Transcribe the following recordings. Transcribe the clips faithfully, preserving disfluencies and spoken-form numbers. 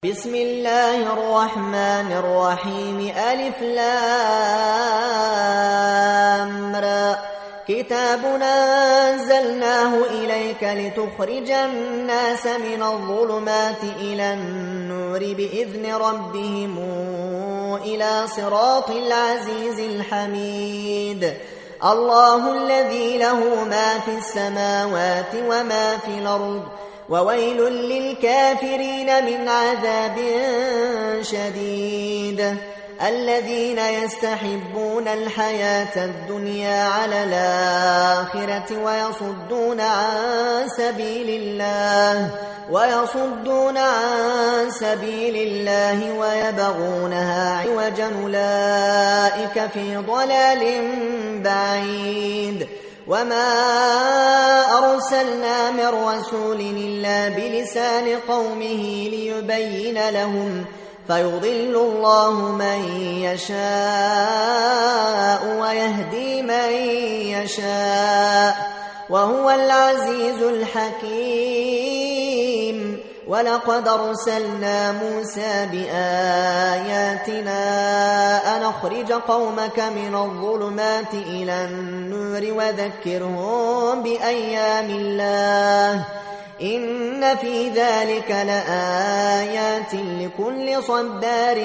بسم الله الرحمن الرحيم ألف لام را كتاب أنزلناه إليك لتخرج الناس من الظلمات إلى النور بإذن ربهم إلى صراط العزيز الحميد الله الذي له ما في السماوات وما في الأرض وويل للكافرين من عذاب شديد الذين يستحبون الحياة الدنيا على الآخرة ويصدون عن سبيل الله ويصدون عن سبيل الله ويبغونها عوجا أولئك في ضلال بعيد وما أرسلنا من رسول إلا بلسان قومه ليبين لهم فيضل الله من يشاء ويهدي من يشاء وهو العزيز الحكيم ولقد أرسلنا موسى بآياتنا أن أخرج قومك من الظلمات إلى النور وذكرهم بأيام الله إن في ذلك لآيات لكل صبار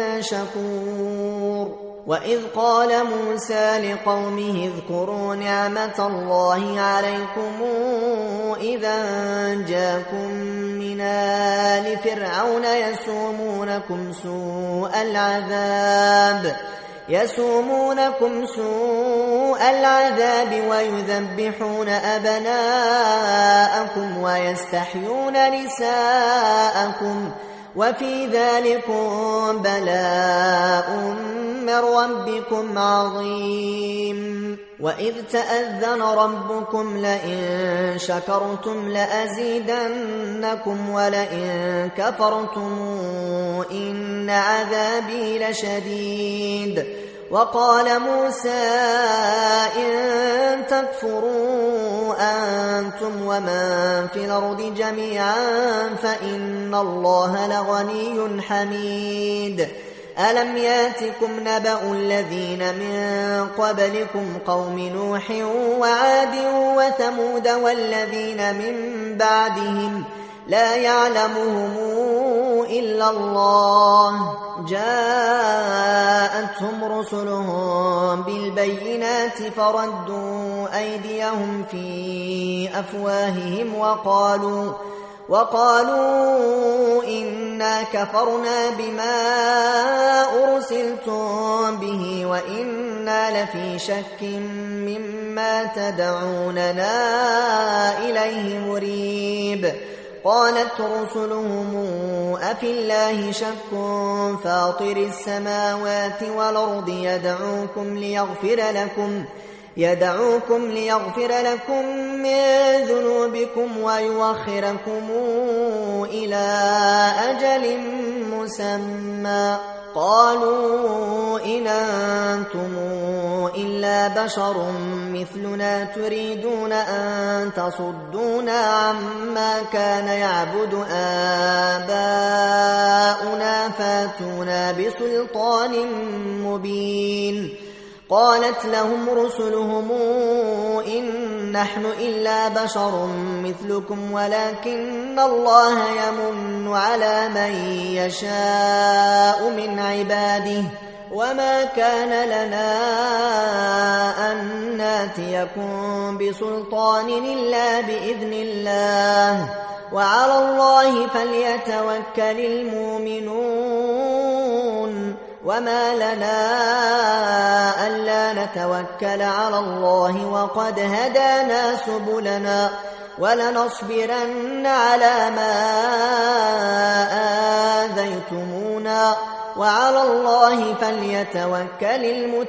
شكور وإذ قال موسى لقومه اذكروا نعمة الله عليكم إذا جاءكم من آل فرعون يسومونكم سوء العذاب يسومونكم سوء العذاب ويذبحون أبناءكم ويستحيون نساءكم وفي ذلكم بلاء من ربكم عظيم وإذ تأذن ربكم لئن شكرتم لأزيدنكم ولئن كفرتم إن عذابي لشديد وقال موسى إن تكفروا أنتم ومن في الأرض جميعا فإن الله لغني حميد ألم ياتكم نبأ الذين من قبلكم قوم نوح وعاد وثمود والذين من بعدهم لا يعلمهم إلا الله جاءتهم رسلهم بالبينات فردوا أيديهم في أفواههم وقالوا وقالوا إنا كفرنا بما أرسلتم به وإنا لفي شك مما تدعوننا إليه مريب قالت رسلهم أفي الله شك فاطر السماوات والأرض يدعوكم ليغفر لكم يدعوكم ليغفر لكم من ذنوبكم ويؤخركم إلى أجل مسمى قالوا إن أنتم إلا بشر مثلنا تريدون أن تصدونا عما كان يعبد آباؤنا فاتونا بسلطان مبين قالت لهم رسلهم إن نحن إلا بشر مثلكم ولكن الله يمن على من يشاء من عباده وما كان لنا أن ناتيكم بسلطان إلا بإذن الله وعلى الله فليتوكل المؤمنون وما لنا ألا نتوكل على الله وقد هدانا سبلنا ولنصبرن على ما آذيتمونا وعلى الله فليتوكل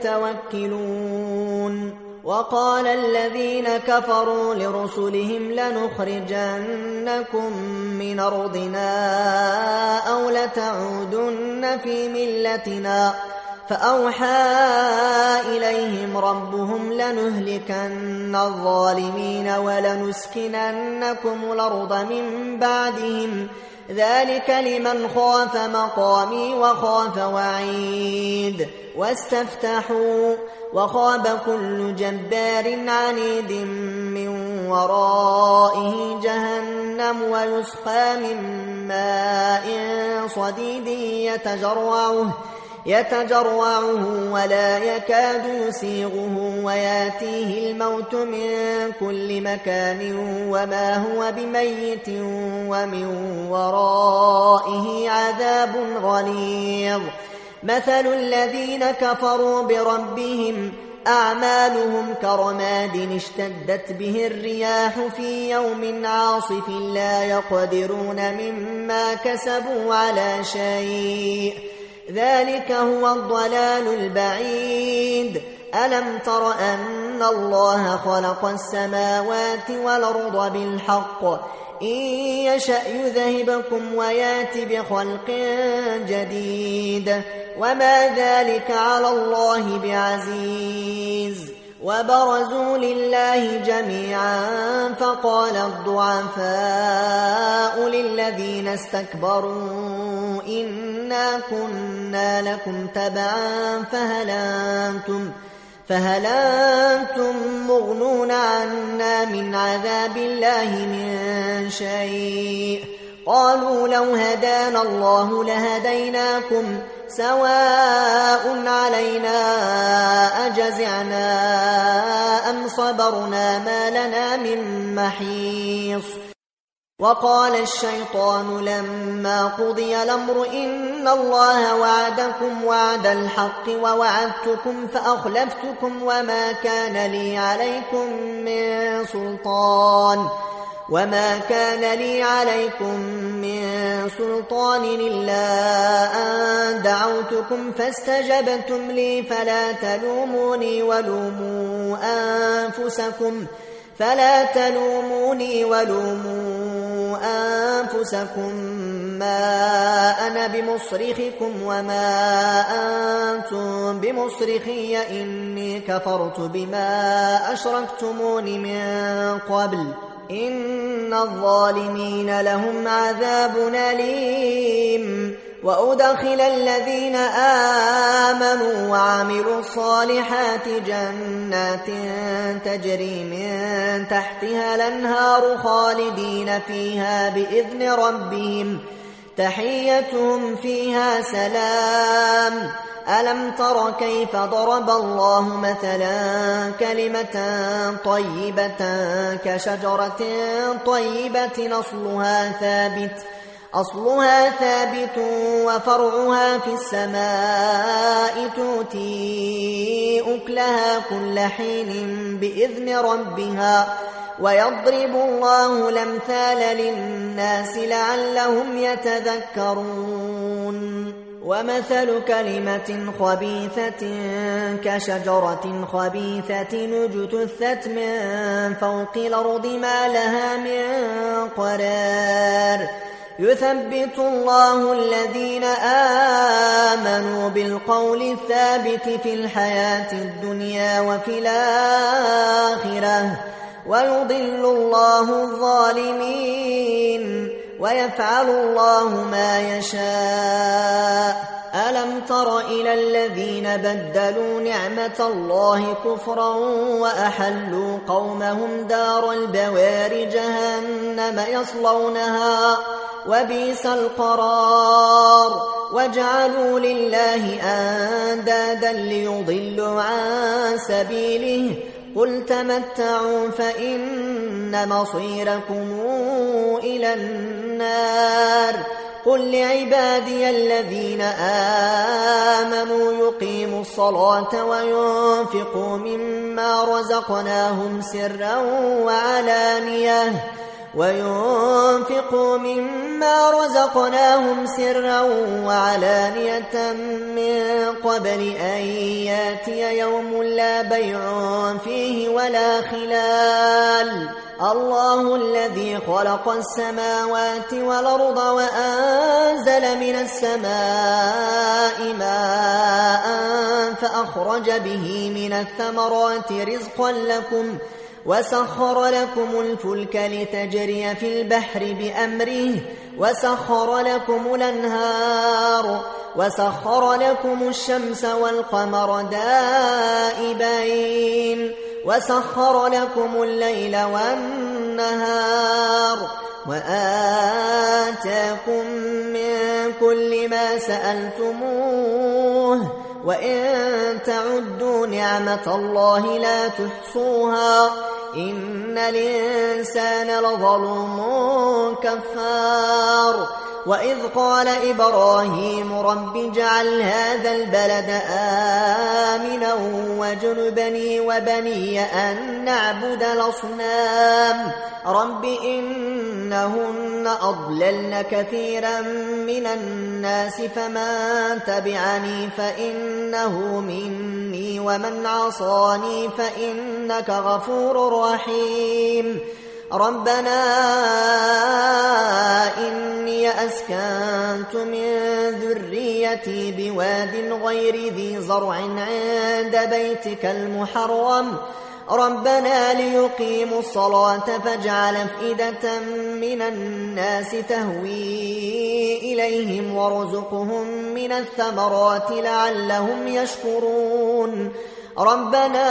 المتوكلون وقال الذين كفروا لرسلهم لنخرجنكم من أرضنا أو لتعودن في ملتنا فأوحى إليهم ربهم لنهلكن الظالمين ولنسكننكم الأرض من بعدهم ذلك لمن خاف مقامي وخاف وعيد واستفتحوا وخاب كل جبار عنيد من ورائه جهنم ويسقى من ماء صديد يتجرعه يتجرعه ولا يكاد يسيغه وياتيه الموت من كل مكان وما هو بميت ومن ورائه عذاب غليظ مثل الذين كفروا بربهم أعمالهم كرماد اشتدت به الرياح في يوم عاصف لا يقدرون مما كسبوا على شيء ذلك هو الضلال البعيد ألم تر أن الله خلق السماوات والأرض بالحق إن يشأ يذهبكم ويات بخلق جديد وما ذلك على الله بعزيز وبرزوا لله جميعا فقال الضعفاء للذين استكبروا إنا كنا لكم تبعا فهل أنتم فهل أنتم مغنون عنا من عذاب الله من شيء قالوا لو هدانا الله لهديناكم سواء علينا أجزعنا أم صبرنا ما لنا من محيص وقال الشيطان لما قضي الأمر إن الله وعدكم وعد الحق ووعدتكم فأخلفتكم وما كان لي عليكم من سلطان وما كان لي عليكم من سلطان إلا أن دعوتكم فاستجبتم لي فلا تلوموني ولوموا أنفسكم فلا تلوموني ولوموا أنفسكم ما أنا بمصرخكم وما أنتم بمصرخي إني كفرت بما أشركتمون من قبل إن الظالمين لهم عذاب أليم وأدخل الذين آمنوا وعملوا الصالحات جنات تجري من تحتها الأنهار خالدين فيها بإذن ربهم تحيتهم فيها سلام ألم تر كيف ضرب الله مثلا كلمة طيبة كشجرة طيبة أصلها ثابت أصلها ثابت وفرعها في السماء تؤتي أكلها كل حين بإذن ربها ويضرب الله الأمثال للناس لعلهم يتذكرون ومثل كلمة خبيثة كشجرة خبيثة اجتثت من فوق الأرض ما لها من قرار يثبت الله الذين آمنوا بالقول الثابت في الحياة الدنيا وفي الآخرة ويضل الله الظالمين ويفعل الله ما يشاء ألم تر إلى الذين بدلوا نعمة الله كفرا وأحلوا قومهم دار البوار جهنم يصلونها وبئس القرار وجعلوا لله أندادا ليضلوا عن سبيله قل تمتعوا فإن مصيركم إلى النار قل لعبادي الذين آمنوا يقيموا الصلاة وينفقوا مما رزقناهم سرا وعلانية وينفقوا مما رزقناهم سرا وعلانية من قبل أن ياتي يوم لا بيع فيه ولا خلال الله الذي خلق السماوات والأرض وأنزل من السماء ماء فأخرج به من الثمرات رزقا لكم وسخر لكم الفلك لتجري في البحر بأمره وسخر لكم الأنهار وسخر لكم الشمس والقمر دائبين وسخر لكم الليل والنهار وآتاكم من كل ما سألتموه وإن تعدوا نعمة الله لا تحصوها إن الإنسان لظلوم كفار وإذ قال إبراهيم رب اجعل هذا البلد آمنا واجنبني وبني أن نعبد الأصنام رب إنهن أضللن كثيرا من الناس فمن تبعني فإنه مني ومن عصاني فإنك غفور رحيم ربنا إني أسكنت من ذريتي بواد غير ذي زرع عند بيتك المحرم ربنا ليقيموا الصلاة فاجعل أفئدة من الناس تهوي إليهم وارزقهم من الثمرات لعلهم يشكرون ربنا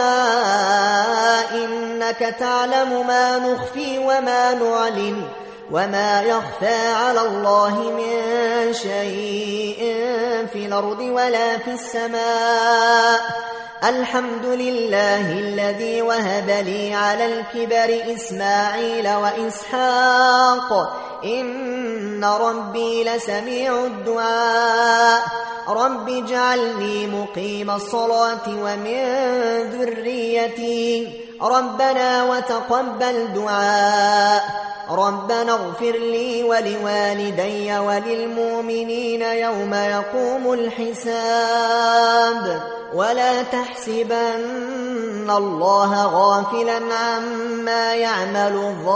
إنك تعلم ما نخفي وما نعلن وما يخفى على الله من شيء في الأرض ولا في السماء الحمد لله الذي وهب لي على الكبر إسماعيل وإسحاق إن ربي لسميع الدعاء رب اجعلني مقيم الصلاة ومن ذريتي ربنا وتقبل دعاء ربنا اغفر لي ولوالدي وللمؤمنين يوم يقوم الحساب ولا تحسبن الله غافلا عما يعمل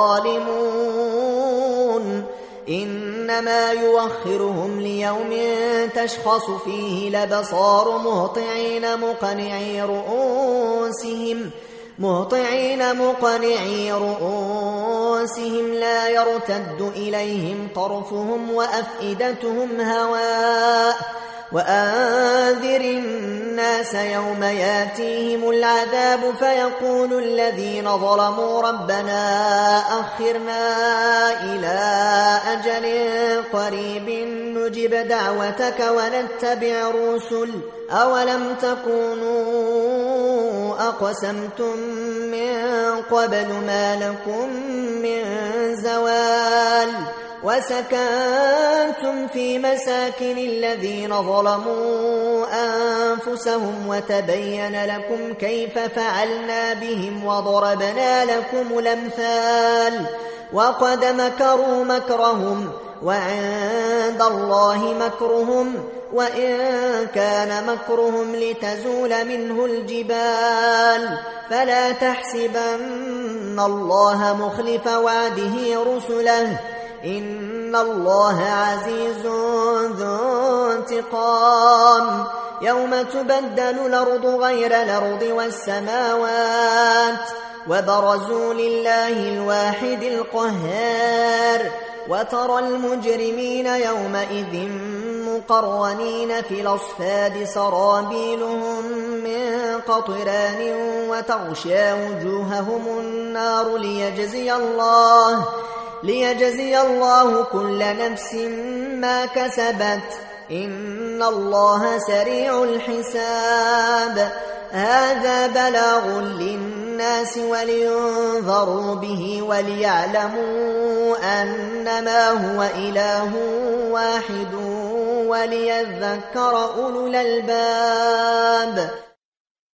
الظالمون إنما يوخرهم ليوم تشخص فيه الأبصار مهطعين مقنعي رؤوسهم مهطعين مقنعي رؤوسهم لا يرتد إليهم طرفهم وأفئدتهم هواء وأنذر الناس يوم ياتيهم العذاب فيقول الذين ظلموا ربنا أخرنا إلى أجل قريب نجب دعوتك ونتبع الرسل أولم تكونوا أقسمتم من قبل ما لكم من زوال وسكنتم في مساكن الذين ظلموا أنفسهم وتبين لكم كيف فعلنا بهم وضربنا لكم الأمثال وقد مكروا مكرهم وعند الله مكرهم وإن كان مكرهم لتزول منه الجبال فلا تحسبن الله مخلف وعده رسله إن الله عزيز ذو انتقام يوم تبدل الأرض غير الأرض والسماوات وبرزوا لله الواحد القهار وترى المجرمين يومئذ مقرنين في الأصفاد سرابيلهم من قطران وتغشى وجوههم النار ليجزي الله ليجزي الله كل نفس ما كسبت إن الله سريع الحساب هذا بلاغ للناس ولينذروا به وليعلموا أنما هو إله واحد وليذكر أولو الألباب.